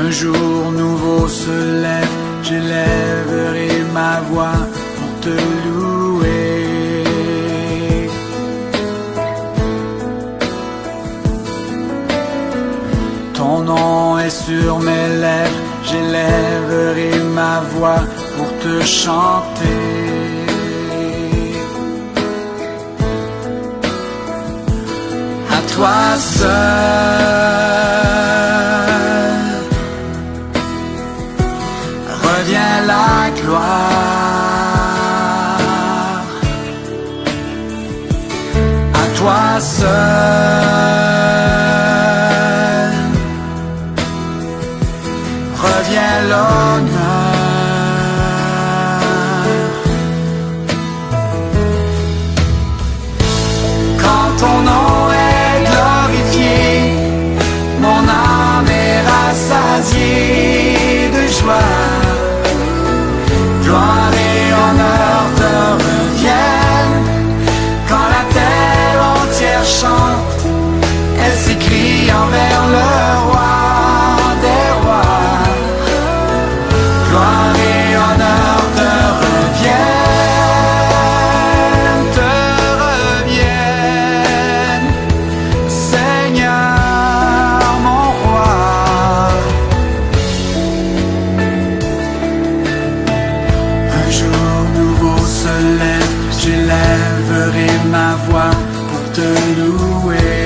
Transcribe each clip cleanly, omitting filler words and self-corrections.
Un jour nouveau se lève, j'élèverai ma voix pour te louer. Ton nom est sur mes lèvres, j'élèverai ma voix pour te chanter. À toi seul revient la gloire. À toi seul revient l'honneur. Quand ton nom est glorifié, mon âme est rassasiée de joie. Gloire et honneur te reviennent. Quand la terre entière chante, elle s'écrie envers le roi des rois. Gloire et honneur te reviennent, Seigneur mon roi. Un jour nouveau se lève, j'élèverai ma voix pour te louer.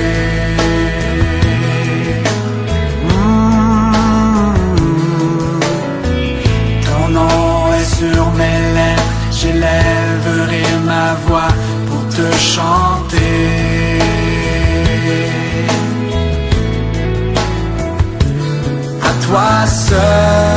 Ton nom est sur mes lèvres, j'élèverai ma voix pour te chanter. À toi seul